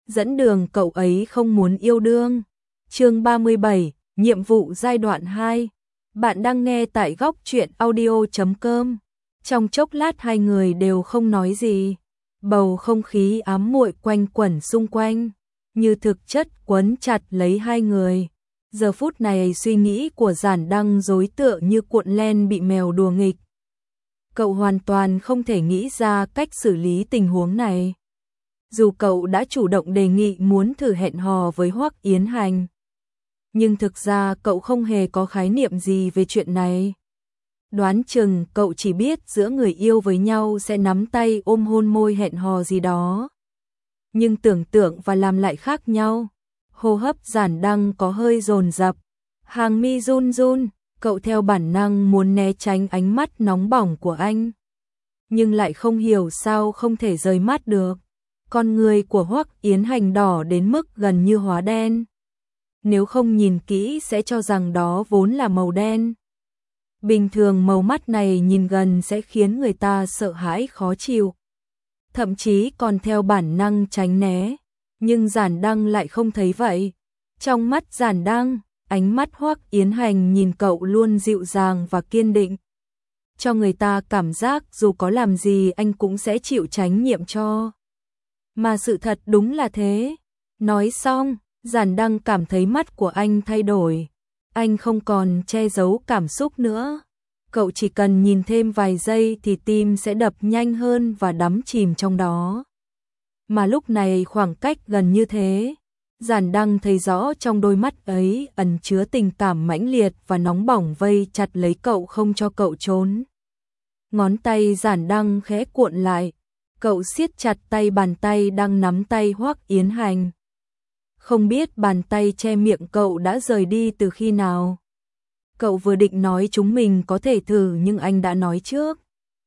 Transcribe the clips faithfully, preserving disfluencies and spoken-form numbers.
dẫn đường cậu ấy không muốn yêu đương. Chương ba mươi bảy, nhiệm vụ giai đoạn hai. Bạn đang nghe tại góc truyện audio chấm com. Trong chốc lát hai người đều không nói gì. Bầu không khí ám muội quanh quẩn xung quanh, như thực chất quấn chặt lấy hai người. Giờ phút này suy nghĩ của Giản Đăng rối tựa như cuộn len bị mèo đùa nghịch. Cậu hoàn toàn không thể nghĩ ra cách xử lý tình huống này. Dù cậu đã chủ động đề nghị muốn thử hẹn hò với Hoắc Yến Hành, nhưng thực ra cậu không hề có khái niệm gì về chuyện này. Đoán chừng cậu chỉ biết giữa người yêu với nhau sẽ nắm tay ôm hôn môi hẹn hò gì đó. Nhưng tưởng tượng và làm lại khác nhau. Hô hấp Giản Đăng có hơi dồn dập, hàng mi run run, cậu theo bản năng muốn né tránh ánh mắt nóng bỏng của anh. Nhưng lại không hiểu sao không thể rời mắt được. Con người của Hoắc Yến Hành đỏ đến mức gần như hóa đen. Nếu không nhìn kỹ sẽ cho rằng đó vốn là màu đen. Bình thường màu mắt này nhìn gần sẽ khiến người ta sợ hãi khó chịu, thậm chí còn theo bản năng tránh né. Nhưng Giản Đăng lại không thấy vậy. Trong mắt Giản Đăng, ánh mắt Hoắc Yến Hành nhìn cậu luôn dịu dàng và kiên định, cho người ta cảm giác dù có làm gì anh cũng sẽ chịu trách nhiệm cho. Mà sự thật đúng là thế. Nói xong, Giản Đăng cảm thấy mắt của anh thay đổi. Anh không còn che giấu cảm xúc nữa. Cậu chỉ cần nhìn thêm vài giây thì tim sẽ đập nhanh hơn và đắm chìm trong đó. Mà lúc này khoảng cách gần như thế, Giản Đăng thấy rõ trong đôi mắt ấy ẩn chứa tình cảm mãnh liệt và nóng bỏng vây chặt lấy cậu không cho cậu trốn. Ngón tay Giản Đăng khẽ cuộn lại, cậu siết chặt tay bàn tay đang nắm tay Hoắc Yến Hành. Không biết bàn tay che miệng cậu đã rời đi từ khi nào. Cậu vừa định nói chúng mình có thể thử nhưng anh đã nói trước.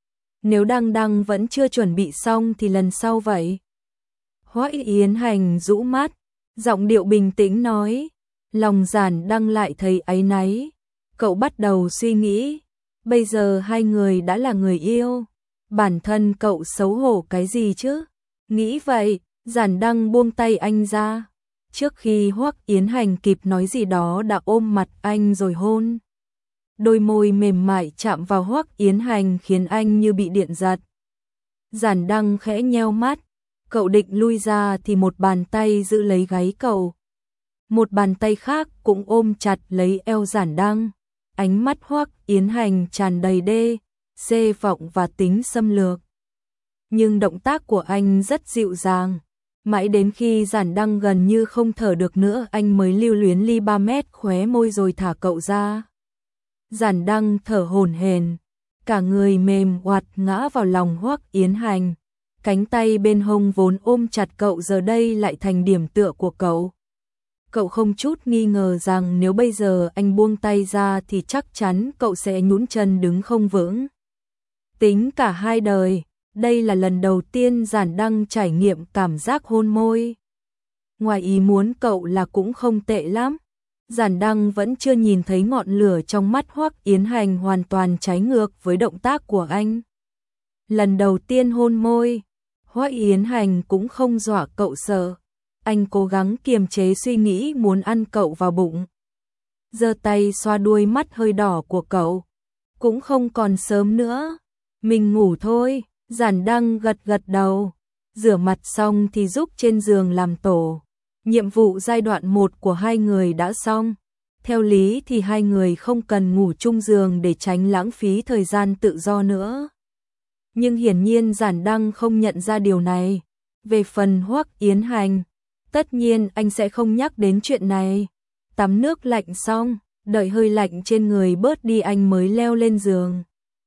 Nếu Đăng Đăng vẫn chưa chuẩn bị xong thì lần sau vậy. Hoắc Yến Hành rũ mắt, giọng điệu bình tĩnh nói. Lòng Giản Đăng lại thấy áy náy. Cậu bắt đầu suy nghĩ, bây giờ hai người đã là người yêu, bản thân cậu xấu hổ cái gì chứ? Nghĩ vậy, Giản Đăng buông tay anh ra. Trước khi Hoắc Yến Hành kịp nói gì đó đã ôm mặt anh rồi hôn. Đôi môi mềm mại chạm vào Hoắc Yến Hành khiến anh như bị điện giật. Giản Đăng khẽ nheo mắt, cậu định lui ra thì một bàn tay giữ lấy gáy cậu. Một bàn tay khác cũng ôm chặt lấy eo Giản Đăng. Ánh mắt Hoắc Yến Hành tràn đầy đê, dê vọng và tính xâm lược. Nhưng động tác của anh rất dịu dàng. Mãi đến khi Giản Đăng gần như không thở được nữa anh mới lưu luyến ly ba mét khóe môi rồi thả cậu ra. Giản Đăng thở hổn hển, cả người mềm oặt ngã vào lòng Hoắc Yến Hành. Cánh tay bên hông vốn ôm chặt cậu giờ đây lại thành điểm tựa của cậu. Cậu không chút nghi ngờ rằng nếu bây giờ anh buông tay ra thì chắc chắn cậu sẽ nhũn chân đứng không vững. Tính cả hai đời, đây là lần đầu tiên Giản Đăng trải nghiệm cảm giác hôn môi. Ngoài ý muốn cậu là cũng không tệ lắm. Giản Đăng vẫn chưa nhìn thấy ngọn lửa trong mắt Hoắc Yến Hành hoàn toàn trái ngược với động tác của anh. Lần đầu tiên hôn môi, Hoắc Yến Hành cũng không dọa cậu sợ. Anh cố gắng kiềm chế suy nghĩ muốn ăn cậu vào bụng. Giơ tay xoa đuôi mắt hơi đỏ của cậu. Cũng không còn sớm nữa, mình ngủ thôi. Giản Đăng gật gật đầu. Rửa mặt xong thì giúp trên giường làm tổ. Nhiệm vụ giai đoạn một của hai người đã xong. Theo lý thì hai người không cần ngủ chung giường để tránh lãng phí thời gian tự do nữa. Nhưng hiển nhiên Giản Đăng không nhận ra điều này. Về phần Hoắc Yến Hành, tất nhiên anh sẽ không nhắc đến chuyện này. Tắm nước lạnh xong, đợi hơi lạnh trên người bớt đi anh mới leo lên giường.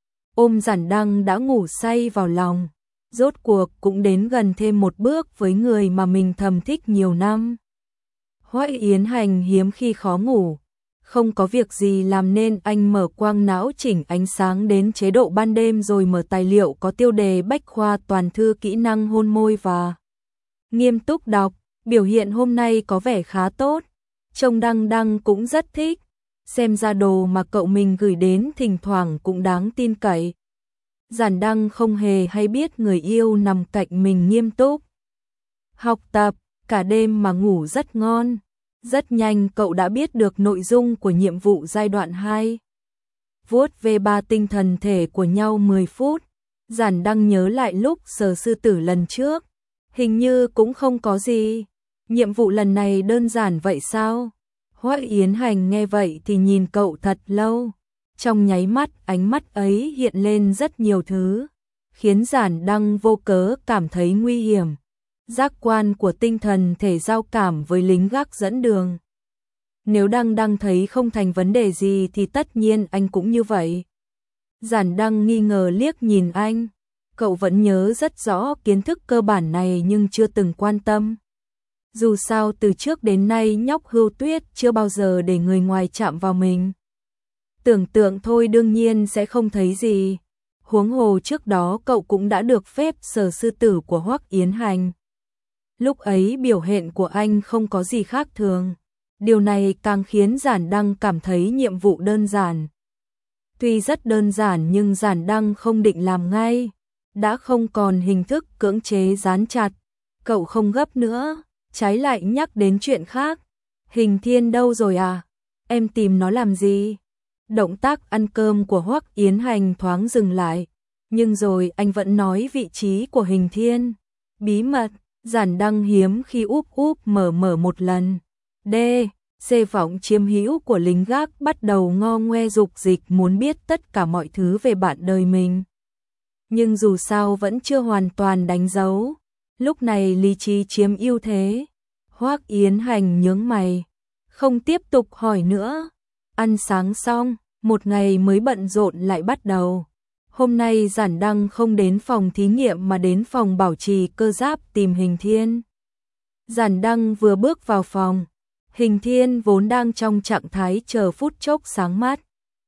Ôm Giản Đăng đã ngủ say vào lòng. Rốt cuộc cũng đến gần thêm một bước với người mà mình thầm thích nhiều năm. Hoắc Yến Hành hiếm khi khó ngủ. Không có việc gì làm nên anh mở quang não chỉnh ánh sáng đến chế độ ban đêm rồi mở tài liệu có tiêu đề bách khoa toàn thư kỹ năng hôn môi và nghiêm túc đọc. Biểu hiện hôm nay có vẻ khá tốt. Trông Đăng Đăng cũng rất thích. Xem ra đồ mà cậu mình gửi đến thỉnh thoảng cũng đáng tin cậy. Giản Đăng không hề hay biết người yêu nằm cạnh mình nghiêm túc học tập, cả đêm mà ngủ rất ngon. Rất nhanh cậu đã biết được nội dung của nhiệm vụ giai đoạn hai. Vuốt về ba tinh thần thể của nhau mười phút. Giản Đăng nhớ lại lúc sờ sư tử lần trước. Hình như cũng không có gì. Nhiệm vụ lần này đơn giản vậy sao? Hoắc Yến Hành nghe vậy thì nhìn cậu thật lâu. Trong nháy mắt ánh mắt ấy hiện lên rất nhiều thứ, khiến Giản Đăng vô cớ cảm thấy nguy hiểm. Giác quan của tinh thần thể giao cảm với lính gác dẫn đường. Nếu Đăng Đăng thấy không thành vấn đề gì thì tất nhiên anh cũng như vậy. Giản Đăng nghi ngờ liếc nhìn anh. Cậu vẫn nhớ rất rõ kiến thức cơ bản này nhưng chưa từng quan tâm. Dù sao từ trước đến nay nhóc Hưu Tuyết chưa bao giờ để người ngoài chạm vào mình. Tưởng tượng thôi đương nhiên sẽ không thấy gì. Huống hồ trước đó cậu cũng đã được phép sờ sư tử của Hoắc Yến Hành. Lúc ấy biểu hiện của anh không có gì khác thường. Điều này càng khiến Giản Đăng cảm thấy nhiệm vụ đơn giản. Tuy rất đơn giản nhưng Giản Đăng không định làm ngay. Đã không còn hình thức cưỡng chế dán chặt. Cậu không gấp nữa, trái lại nhắc đến chuyện khác. Hình Thiên đâu rồi à? Em tìm nó làm gì? Động tác ăn cơm của Hoắc Yến Hành thoáng dừng lại. Nhưng rồi anh vẫn nói vị trí của Hình Thiên. Bí mật, Giản Đăng hiếm khi úp úp mở mở một lần. D. Xê vọng chiếm hữu của lính gác bắt đầu ngo ngoe dục dịch muốn biết tất cả mọi thứ về bạn đời mình. Nhưng dù sao vẫn chưa hoàn toàn đánh dấu. Lúc này lý trí chiếm ưu thế. Hoắc Yến Hành nhướng mày, không tiếp tục hỏi nữa. Ăn sáng xong, một ngày mới bận rộn lại bắt đầu. Hôm nay Giản Đăng không đến phòng thí nghiệm mà đến phòng bảo trì cơ giáp tìm Hình Thiên. Giản Đăng vừa bước vào phòng, Hình Thiên vốn đang trong trạng thái chờ phút chốc sáng mắt.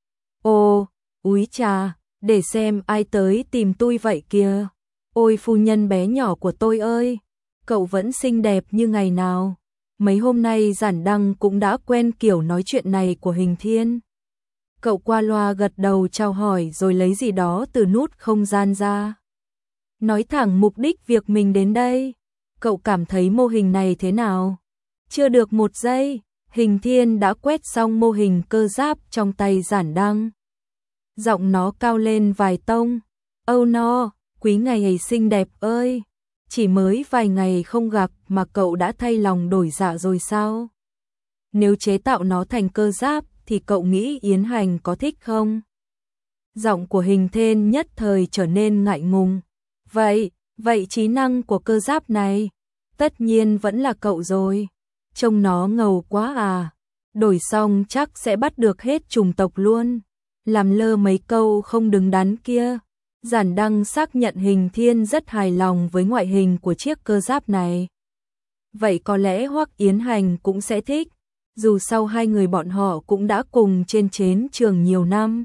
Ô, úi trà, để xem ai tới tìm tôi vậy kìa. Ôi phu nhân bé nhỏ của tôi ơi, cậu vẫn xinh đẹp như ngày nào. Mấy hôm nay Giản Đăng cũng đã quen kiểu nói chuyện này của Hình Thiên. Cậu qua loa gật đầu chào hỏi rồi lấy gì đó từ nút không gian ra. Nói thẳng mục đích việc mình đến đây. Cậu cảm thấy mô hình này thế nào? Chưa được một giây, Hình Thiên đã quét xong mô hình cơ giáp trong tay Giản Đăng. Giọng nó cao lên vài tông. Âu no, quý ngày ấy xinh đẹp ơi. Chỉ mới vài ngày không gặp mà cậu đã thay lòng đổi dạ rồi sao? Nếu chế tạo nó thành cơ giáp thì cậu nghĩ Yến Hành có thích không? Giọng của Hình Thiên nhất thời trở nên ngại ngùng. Vậy, vậy trí năng của cơ giáp này, tất nhiên vẫn là cậu rồi. Trông nó ngầu quá à. Đổi xong chắc sẽ bắt được hết chủng tộc luôn. Làm lơ mấy câu không đứng đắn kia. Giản Đăng xác nhận Hình Thiên rất hài lòng với ngoại hình của chiếc cơ giáp này. Vậy có lẽ Hoắc Yến Hành cũng sẽ thích. Dù sau hai người bọn họ cũng đã cùng trên chiến trường nhiều năm.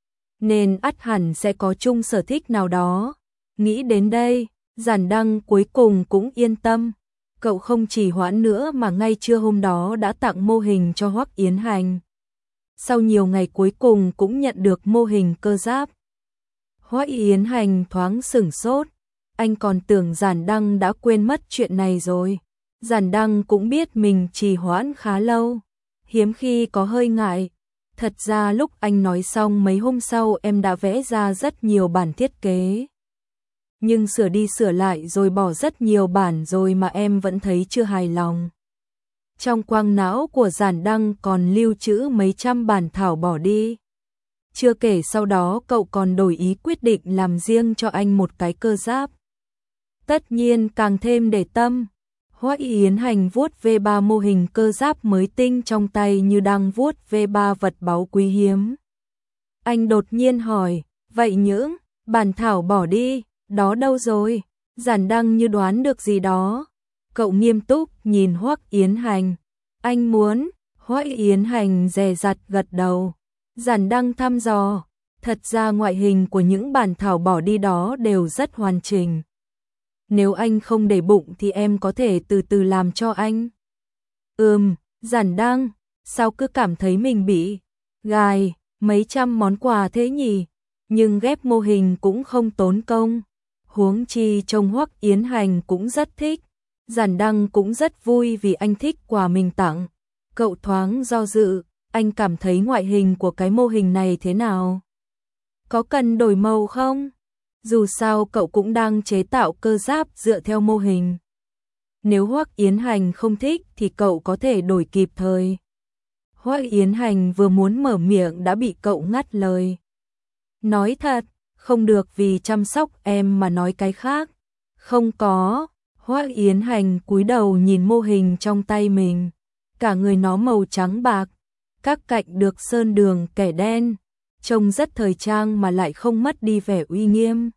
Nên ắt hẳn sẽ có chung sở thích nào đó. Nghĩ đến đây, Giản Đăng cuối cùng cũng yên tâm. Cậu không chỉ hoãn nữa mà ngay trưa hôm đó đã tặng mô hình cho Hoắc Yến Hành. Sau nhiều ngày cuối cùng cũng nhận được mô hình cơ giáp. Hoắc Yến Hành thoáng sửng sốt. Anh còn tưởng Giản Đăng đã quên mất chuyện này rồi. Giản Đăng cũng biết mình trì hoãn khá lâu. Hiếm khi có hơi ngại. Thật ra lúc anh nói xong mấy hôm sau em đã vẽ ra rất nhiều bản thiết kế. Nhưng sửa đi sửa lại rồi bỏ rất nhiều bản rồi mà em vẫn thấy chưa hài lòng. Trong quang não của Giản Đăng còn lưu trữ mấy trăm bản thảo bỏ đi. Chưa kể sau đó cậu còn đổi ý quyết định làm riêng cho anh một cái cơ giáp. Tất nhiên càng thêm để tâm. Hoắc Yến Hành vuốt về ba mô hình cơ giáp mới tinh trong tay như đang vuốt về ba vật báu quý hiếm. Anh đột nhiên hỏi, vậy những bản thảo bỏ đi, đó đâu rồi? Giản Đăng như đoán được gì đó. Cậu nghiêm túc nhìn Hoắc Yến Hành. Anh muốn, Hoắc Yến Hành dè dặt gật đầu. Giản Đăng thăm dò, thật ra ngoại hình của những bản thảo bỏ đi đó đều rất hoàn chỉnh. Nếu anh không để bụng thì em có thể từ từ làm cho anh. Ừm, Giản Đăng, sao cứ cảm thấy mình bị gài mấy trăm món quà thế nhỉ? Nhưng ghép mô hình cũng không tốn công. Huống chi trông Hoắc Yến Hành cũng rất thích. Giản Đăng cũng rất vui vì anh thích quà mình tặng. Cậu thoáng do dự, anh cảm thấy ngoại hình của cái mô hình này thế nào? Có cần đổi màu không? Dù sao cậu cũng đang chế tạo cơ giáp dựa theo mô hình. Nếu Hoắc Yến Hành không thích thì cậu có thể đổi kịp thời. Hoắc Yến Hành vừa muốn mở miệng đã bị cậu ngắt lời. Nói thật, không được vì chăm sóc em mà nói cái khác. Không có. Hoắc Yến Hành cúi đầu nhìn mô hình trong tay mình. Cả người nó màu trắng bạc, các cạnh được sơn đường kẻ đen, trông rất thời trang mà lại không mất đi vẻ uy nghiêm.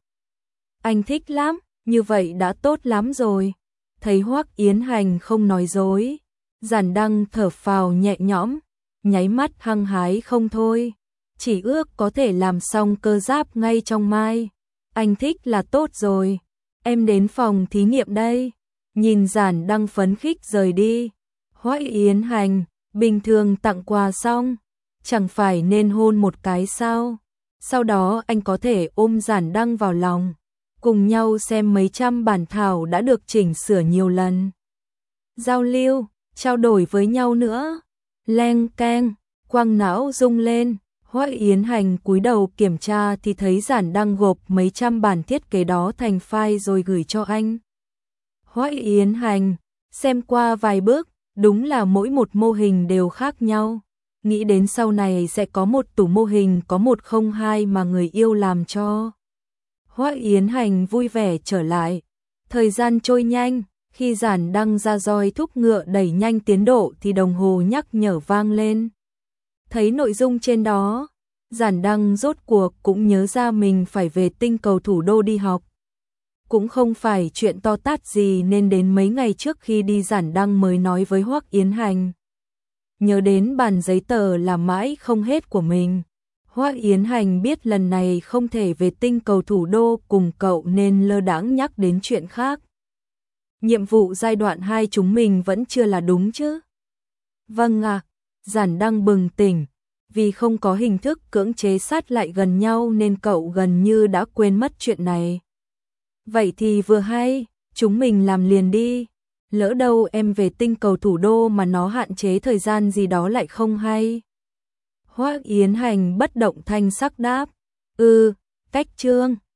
Anh thích lắm, như vậy đã tốt lắm rồi. Thấy Hoắc Yến Hành không nói dối, Giản Đăng thở phào nhẹ nhõm, nháy mắt hăng hái không thôi. Chỉ ước có thể làm xong cơ giáp ngay trong mai. Anh thích là tốt rồi. Em đến phòng thí nghiệm đây. Nhìn Giản Đăng phấn khích rời đi. Hoắc Yến Hành, bình thường tặng quà xong, chẳng phải nên hôn một cái sao? Sau đó anh có thể ôm Giản Đăng vào lòng, cùng nhau xem mấy trăm bản thảo đã được chỉnh sửa nhiều lần. Giao lưu, trao đổi với nhau nữa. Leng keng, quang não rung lên. Hoắc Yến Hành cúi đầu kiểm tra thì thấy Giản Đăng gộp mấy trăm bản thiết kế đó thành file rồi gửi cho anh. Hoắc Yến Hành, xem qua vài bước, đúng là mỗi một mô hình đều khác nhau. Nghĩ đến sau này sẽ có một tủ mô hình có một không hai mà người yêu làm cho. Hoắc Yến Hành vui vẻ trở lại. Thời gian trôi nhanh, khi Giản Đăng ra roi thúc ngựa đẩy nhanh tiến độ thì đồng hồ nhắc nhở vang lên. Thấy nội dung trên đó, Giản Đăng rốt cuộc cũng nhớ ra mình phải về tinh cầu thủ đô đi học. Cũng không phải chuyện to tát gì nên đến mấy ngày trước khi đi Giản Đăng mới nói với Hoắc Yến Hành. Nhớ đến bản giấy tờ làm mãi không hết của mình. Hoắc Yến Hành biết lần này không thể về tinh cầu thủ đô cùng cậu nên lơ đãng nhắc đến chuyện khác. Nhiệm vụ giai đoạn hai chúng mình vẫn chưa là đúng chứ? Vâng ạ, à, Giản Đăng bừng tỉnh. Vì không có hình thức cưỡng chế sát lại gần nhau nên cậu gần như đã quên mất chuyện này. Vậy thì vừa hay, chúng mình làm liền đi. Lỡ đâu em về tinh cầu thủ đô mà nó hạn chế thời gian gì đó lại không hay. Hoắc Yến Hành bất động thanh sắc đáp. Ừ, cách chương.